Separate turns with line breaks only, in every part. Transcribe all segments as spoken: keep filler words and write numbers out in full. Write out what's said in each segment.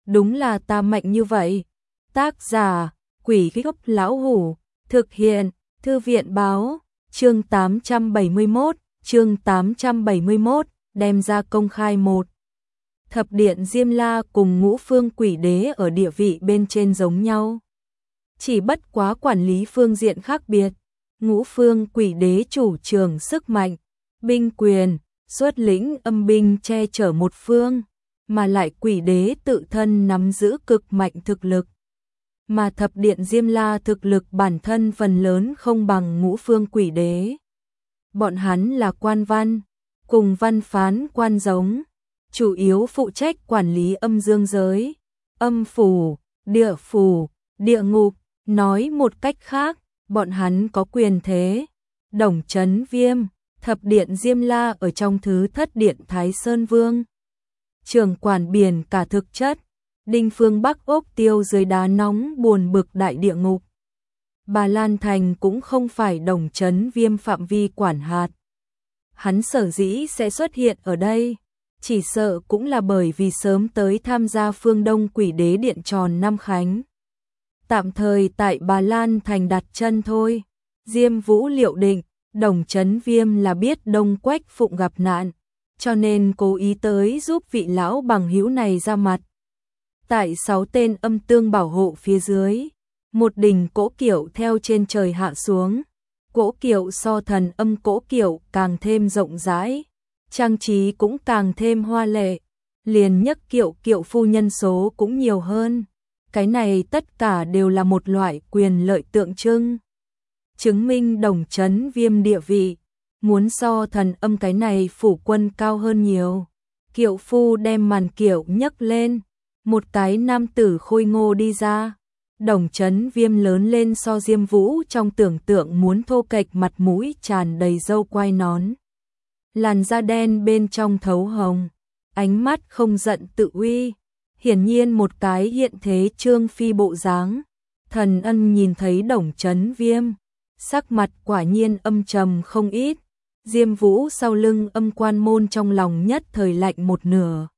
đúng là ta mạnh như vậy. Tác giả, Quỷ Gốc Lão Hủ, thực hiện, Thư viện Báo, chương tám trăm bảy mươi mốt, chương tám trăm bảy mươi mốt, đem ra công khai một. Thập điện Diêm La cùng Ngũ Phương Quỷ Đế ở địa vị bên trên giống nhau. Chỉ bất quá quản lý phương diện khác biệt. Ngũ Phương Quỷ Đế chủ trường sức mạnh, binh quyền, xuất lĩnh âm binh che chở một phương, mà lại Quỷ Đế tự thân nắm giữ cực mạnh thực lực. Mà thập điện Diêm La thực lực bản thân phần lớn không bằng Ngũ Phương Quỷ Đế. Bọn hắn là quan văn, cùng văn phán quan giống, chủ yếu phụ trách quản lý âm dương giới, âm phủ, địa phủ, địa ngục. Nói một cách khác, bọn hắn có quyền thế. Đồng Chấn Viêm, thập điện Diêm La ở trong thứ thất điện Thái Sơn Vương. Trưởng quản biển cả thực chất, Đinh Phương Bắc ốc tiêu dưới đá nóng buồn bực đại địa ngục. Bà Lan Thành cũng không phải Đồng Chấn Viêm phạm vi quản hạt. Hắn sở dĩ sẽ xuất hiện ở đây, chỉ sợ cũng là bởi vì sớm tới tham gia phương Đông Quỷ Đế điện tròn năm khánh. Tạm thời tại Bà Lan Thành đặt chân thôi. Diêm Vũ liệu định, Đồng Chấn Viêm là biết Đông Quách Phụng gặp nạn, cho nên cố ý tới giúp vị lão bằng hữu này ra mặt. Tại sáu tên âm tương bảo hộ phía dưới, một đỉnh cỗ kiệu theo trên trời hạ xuống. Cỗ kiệu so thần âm cỗ kiệu càng thêm rộng rãi, trang trí cũng càng thêm hoa lệ, liền nhất kiệu kiệu phu nhân số cũng nhiều hơn. Cái này tất cả đều là một loại quyền lợi tượng trưng, chứng minh Đồng Chấn Viêm địa vị, muốn so thần âm cái này phủ quân cao hơn nhiều. Kiệu phu đem màn kiệu nhấc lên, một cái nam tử khôi ngô đi ra. Đồng Chấn Viêm lớn lên so Diêm Vũ trong tưởng tượng muốn thô kệch, mặt mũi tràn đầy râu quai nón, làn da đen bên trong thấu hồng, ánh mắt không giận tự uy. Hiển nhiên một cái hiện thế trương phi bộ dáng. Thần Ân nhìn thấy Đồng Chấn Viêm, sắc mặt quả nhiên âm trầm không ít. Diêm Vũ sau lưng âm quan môn trong lòng nhất thời lạnh một nửa.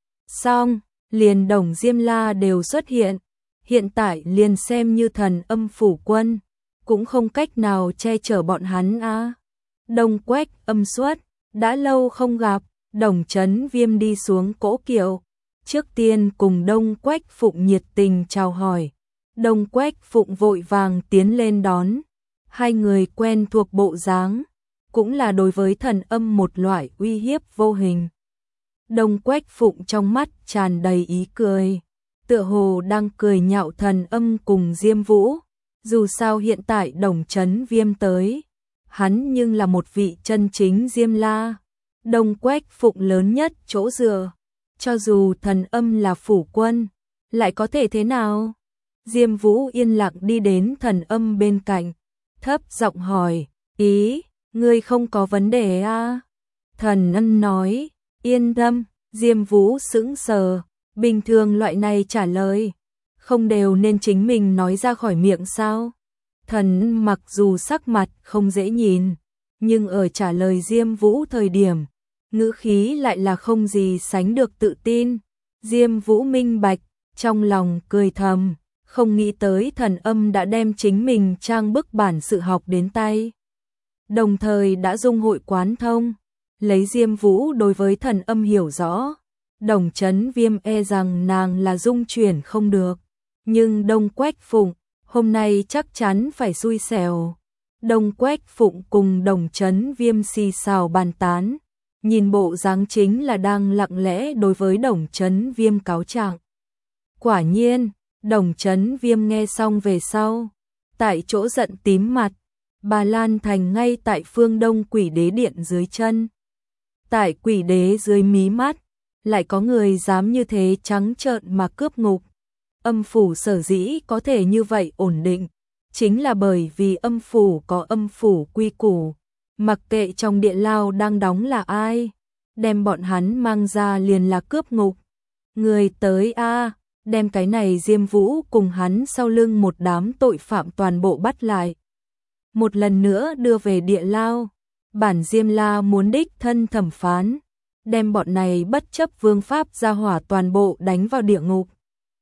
Xong, liền Đồng Diêm La đều xuất hiện, hiện tại liền xem như thần âm phủ quân, cũng không cách nào che chở bọn hắn a. À. Đông Quách âm xuất, đã lâu không gặp. Đồng Chấn Viêm đi xuống cỗ kiệu, trước tiên cùng Đông Quách Phụng nhiệt tình chào hỏi. Đông Quách Phụng vội vàng tiến lên đón. Hai người quen thuộc bộ dáng, cũng là đối với thần âm một loại uy hiếp vô hình. Đông Quách Phụng trong mắt tràn đầy ý cười, tựa hồ đang cười nhạo thần âm cùng Diêm Vũ. Dù sao hiện tại Đồng Chấn Viêm tới, hắn nhưng là một vị chân chính Diêm La, Đông Quách Phụng lớn nhất chỗ dựa. Cho dù thần âm là phủ quân, lại có thể thế nào? Diêm Vũ yên lặng đi đến thần âm bên cạnh, thấp giọng hỏi, ý, ngươi không có vấn đề à? Thần âm nói, yên tâm. Diêm Vũ sững sờ, bình thường loại này trả lời, không đều nên chính mình nói ra khỏi miệng sao? Thần mặc dù sắc mặt không dễ nhìn, nhưng ở trả lời Diêm Vũ thời điểm, ngữ khí lại là không gì sánh được tự tin. Diêm Vũ minh bạch, trong lòng cười thầm, không nghĩ tới thần âm đã đem chính mình trang bức bản sự học đến tay. Đồng thời đã dung hội quán thông, lấy Diêm Vũ đối với thần âm hiểu rõ. Đồng Chấn Viêm e rằng nàng là dung chuyển không được, nhưng Đông Quách Phụng hôm nay chắc chắn phải xui xẻo. Đông Quách Phụng cùng Đồng Chấn Viêm xì xào bàn tán, nhìn bộ dáng chính là đang lặng lẽ đối với Đồng Chấn Viêm cáo trạng. Quả nhiên, Đồng Chấn Viêm nghe xong về sau, tại chỗ giận tím mặt. Bà Lan Thành ngay tại phương Đông Quỷ Đế điện dưới chân. Tại Quỷ Đế dưới mí mắt, lại có người dám như thế trắng trợn mà cướp ngục. Âm phủ sở dĩ có thể như vậy ổn định, chính là bởi vì âm phủ có âm phủ quy củ, mặc kệ trong địa lao đang đóng là ai, đem bọn hắn mang ra liền là cướp ngục. Người tới a, đem cái này Diêm Vũ cùng hắn sau lưng một đám tội phạm toàn bộ bắt lại. Một lần nữa đưa về địa lao, bản Diêm La muốn đích thân thẩm phán, đem bọn này bất chấp vương pháp gia hỏa toàn bộ đánh vào địa ngục.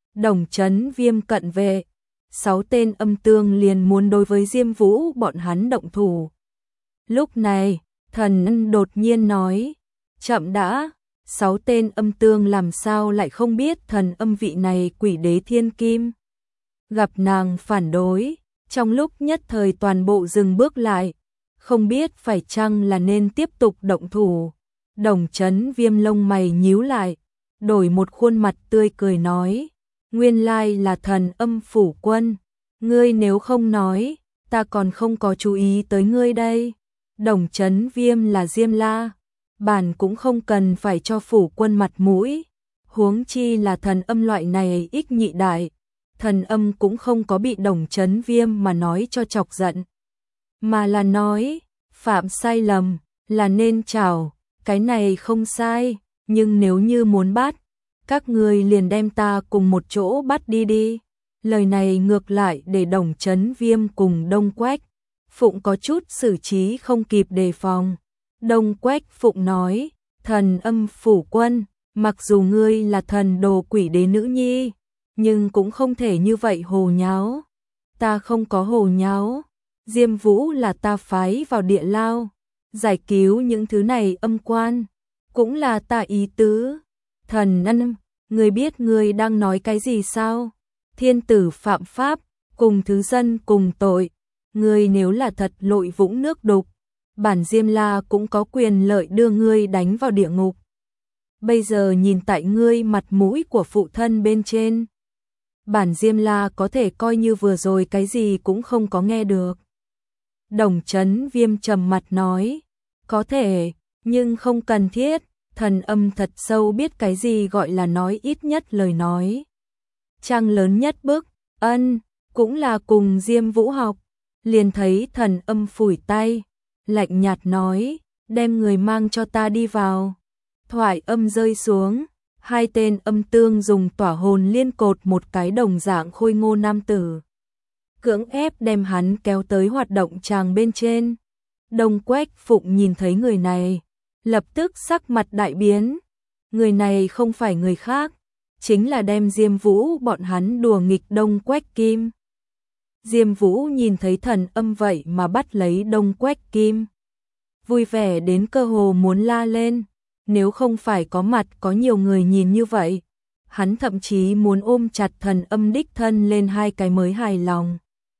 Đồng Chấn Viêm cận vệ, sáu tên âm tương liền muốn đối với Diêm Vũ bọn hắn động thủ. Lúc này, Thần Ân đột nhiên nói, chậm đã, sáu tên âm tương làm sao lại không biết thần âm vị này quỷ đế thiên kim. Gặp nàng phản đối, trong lúc nhất thời toàn bộ dừng bước lại, không biết phải chăng là nên tiếp tục động thủ. Đồng Chấn Viêm lông mày nhíu lại, đổi một khuôn mặt tươi cười nói, nguyên lai là thần âm phủ quân, ngươi nếu không nói, ta còn không có chú ý tới ngươi đây. Đồng Chấn Viêm là Diêm La, bản cũng không cần phải cho phủ quân mặt mũi, huống chi là thần âm loại này ích nhị đại, thần âm cũng không có bị Đồng Chấn Viêm mà nói cho chọc giận, mà là nói, phạm sai lầm, là nên chào, cái này không sai, nhưng nếu như muốn bắt, các người liền đem ta cùng một chỗ bắt đi đi. Lời này ngược lại để Đồng Chấn Viêm cùng Đông Quách Phụng có chút xử trí không kịp đề phòng. Đông Quách Phụng nói, thần âm phủ quân, mặc dù ngươi là thần đồ quỷ đế nữ nhi, nhưng cũng không thể như vậy hồ nháo. Ta không có hồ nháo, Diêm Vũ là ta phái vào địa lao, giải cứu những thứ này âm quan, cũng là ta ý tứ. Thần Ân, ngươi biết ngươi đang nói cái gì sao? Thiên tử phạm pháp, cùng thứ dân cùng tội, ngươi nếu là thật lội vũng nước đục, bản Diêm La cũng có quyền lợi đưa ngươi đánh vào địa ngục. Bây giờ nhìn tại ngươi mặt mũi của phụ thân bên trên, bản Diêm La có thể coi như vừa rồi cái gì cũng không có nghe được. Đồng Chấn Viêm trầm mặt nói, có thể, nhưng không cần thiết, thần âm thật sâu biết cái gì gọi là nói ít nhất lời nói. Trang lớn nhất bức, ân, cũng là cùng Diêm Vũ học, liền thấy thần âm phủi tay, lạnh nhạt nói, đem người mang cho ta đi vào. Thoại âm rơi xuống, hai tên âm tương dùng tỏa hồn liên cột một cái đồng dạng khôi ngô nam tử, cưỡng ép đem hắn kéo tới hoạt động tràng bên trên. Đông Quách Phụng nhìn thấy người này, lập tức sắc mặt đại biến. Người này không phải người khác, chính là đem Diêm Vũ bọn hắn đùa nghịch Đông Quách Kim. Diêm Vũ nhìn thấy thần âm vậy mà bắt lấy Đông Quách Kim, vui vẻ đến cơ hồ muốn la lên. Nếu không phải có mặt có nhiều người nhìn như vậy, hắn thậm chí muốn ôm chặt thần âm đích thân lên hai cái mới hài lòng.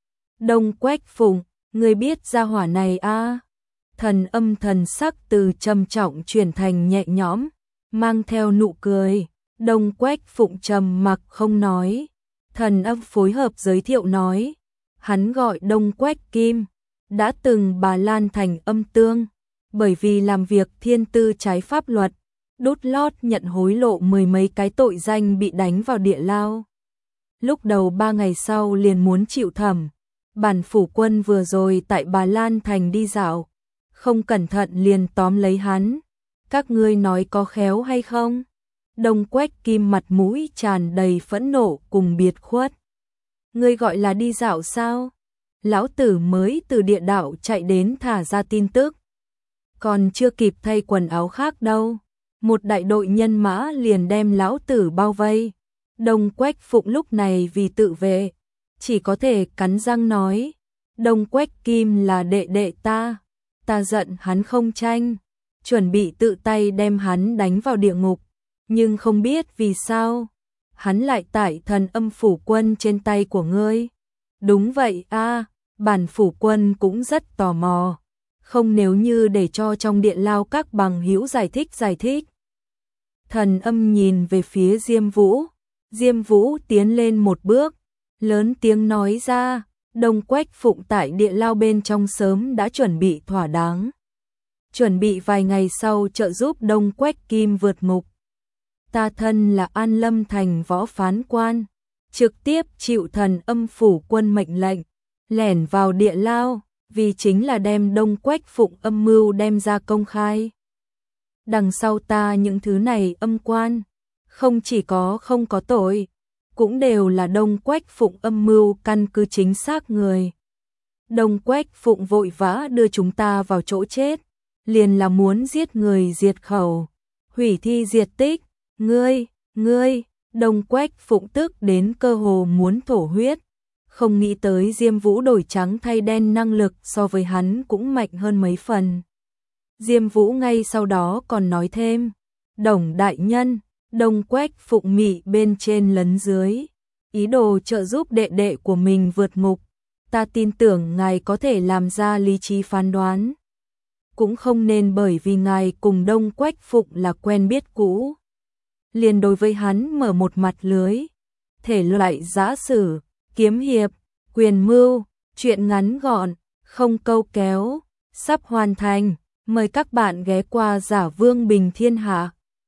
Đông Quách Phụng, ngươi biết gia hỏa này a? À? Thần âm thần sắc từ trầm trọng chuyển thành nhẹ nhõm, mang theo nụ cười. Đông Quách Phụng trầm mặc không nói. Thần âm phối hợp giới thiệu nói, hắn gọi Đông Quách Kim, đã từng Bà Lan thành âm tương, bởi vì làm việc thiên tư trái pháp luật, đút lót nhận hối lộ mười mấy cái tội danh bị đánh vào địa lao. Lúc đầu ba ngày sau liền muốn chịu thẩm, bản phủ quân vừa rồi tại Bà Lan thành đi dạo, không cẩn thận liền tóm lấy hắn. Các ngươi nói có khéo hay không? Đông Quách Kim mặt mũi tràn đầy phẫn nộ cùng biệt khuất. Ngươi gọi là đi dạo sao? Lão tử mới từ địa đạo chạy đến thả ra tin tức, còn chưa kịp thay quần áo khác đâu, một đại đội nhân mã liền đem lão tử bao vây. Đông Quách Phụng lúc này vì tự vệ, chỉ có thể cắn răng nói, Đông Quách Kim là đệ đệ ta, ta giận hắn không tranh, chuẩn bị tự tay đem hắn đánh vào địa ngục, nhưng không biết vì sao, hắn lại tải thần âm phủ quân trên tay của ngươi. Đúng vậy a, à, bản phủ quân cũng rất tò mò, không nếu như để cho trong điện lao các bằng hữu giải thích giải thích. Thần âm nhìn về phía Diêm Vũ, Diêm Vũ tiến lên một bước, lớn tiếng nói ra, Đông Quách Phụng tại địa lao bên trong sớm đã chuẩn bị thỏa đáng, chuẩn bị vài ngày sau trợ giúp Đông Quách Kim vượt ngục. Ta thân là An Lâm thành võ phán quan, trực tiếp chịu thần âm phủ quân mệnh lệnh, lẻn vào địa lao, vì chính là đem Đông Quách Phụng âm mưu đem ra công khai. Đằng sau ta những thứ này âm quan, không chỉ có không có tội, cũng đều là Đông Quách Phụng âm mưu căn cứ chính xác người. Đông Quách Phụng vội vã đưa chúng ta vào chỗ chết, liền là muốn giết người diệt khẩu, hủy thi diệt tích. Ngươi, ngươi, Đông Quách Phụng tức đến cơ hồ muốn thổ huyết, không nghĩ tới Diêm Vũ đổi trắng thay đen năng lực so với hắn cũng mạnh hơn mấy phần. Diêm Vũ ngay sau đó còn nói thêm, Đồng đại nhân, Đông Quách Phụng mị bên trên lấn dưới, ý đồ trợ giúp đệ đệ của mình vượt ngục, ta tin tưởng ngài có thể làm ra lý trí phán đoán. Cũng không nên bởi vì ngài cùng Đông Quách Phụng là quen biết cũ, liền đối với hắn mở một mặt lưới. Thể loại giã sử, kiếm hiệp, quyền mưu, truyện ngắn gọn, không câu kéo, sắp hoàn thành. Mời các bạn ghé qua Giả Vương Bình Thiên Hạ.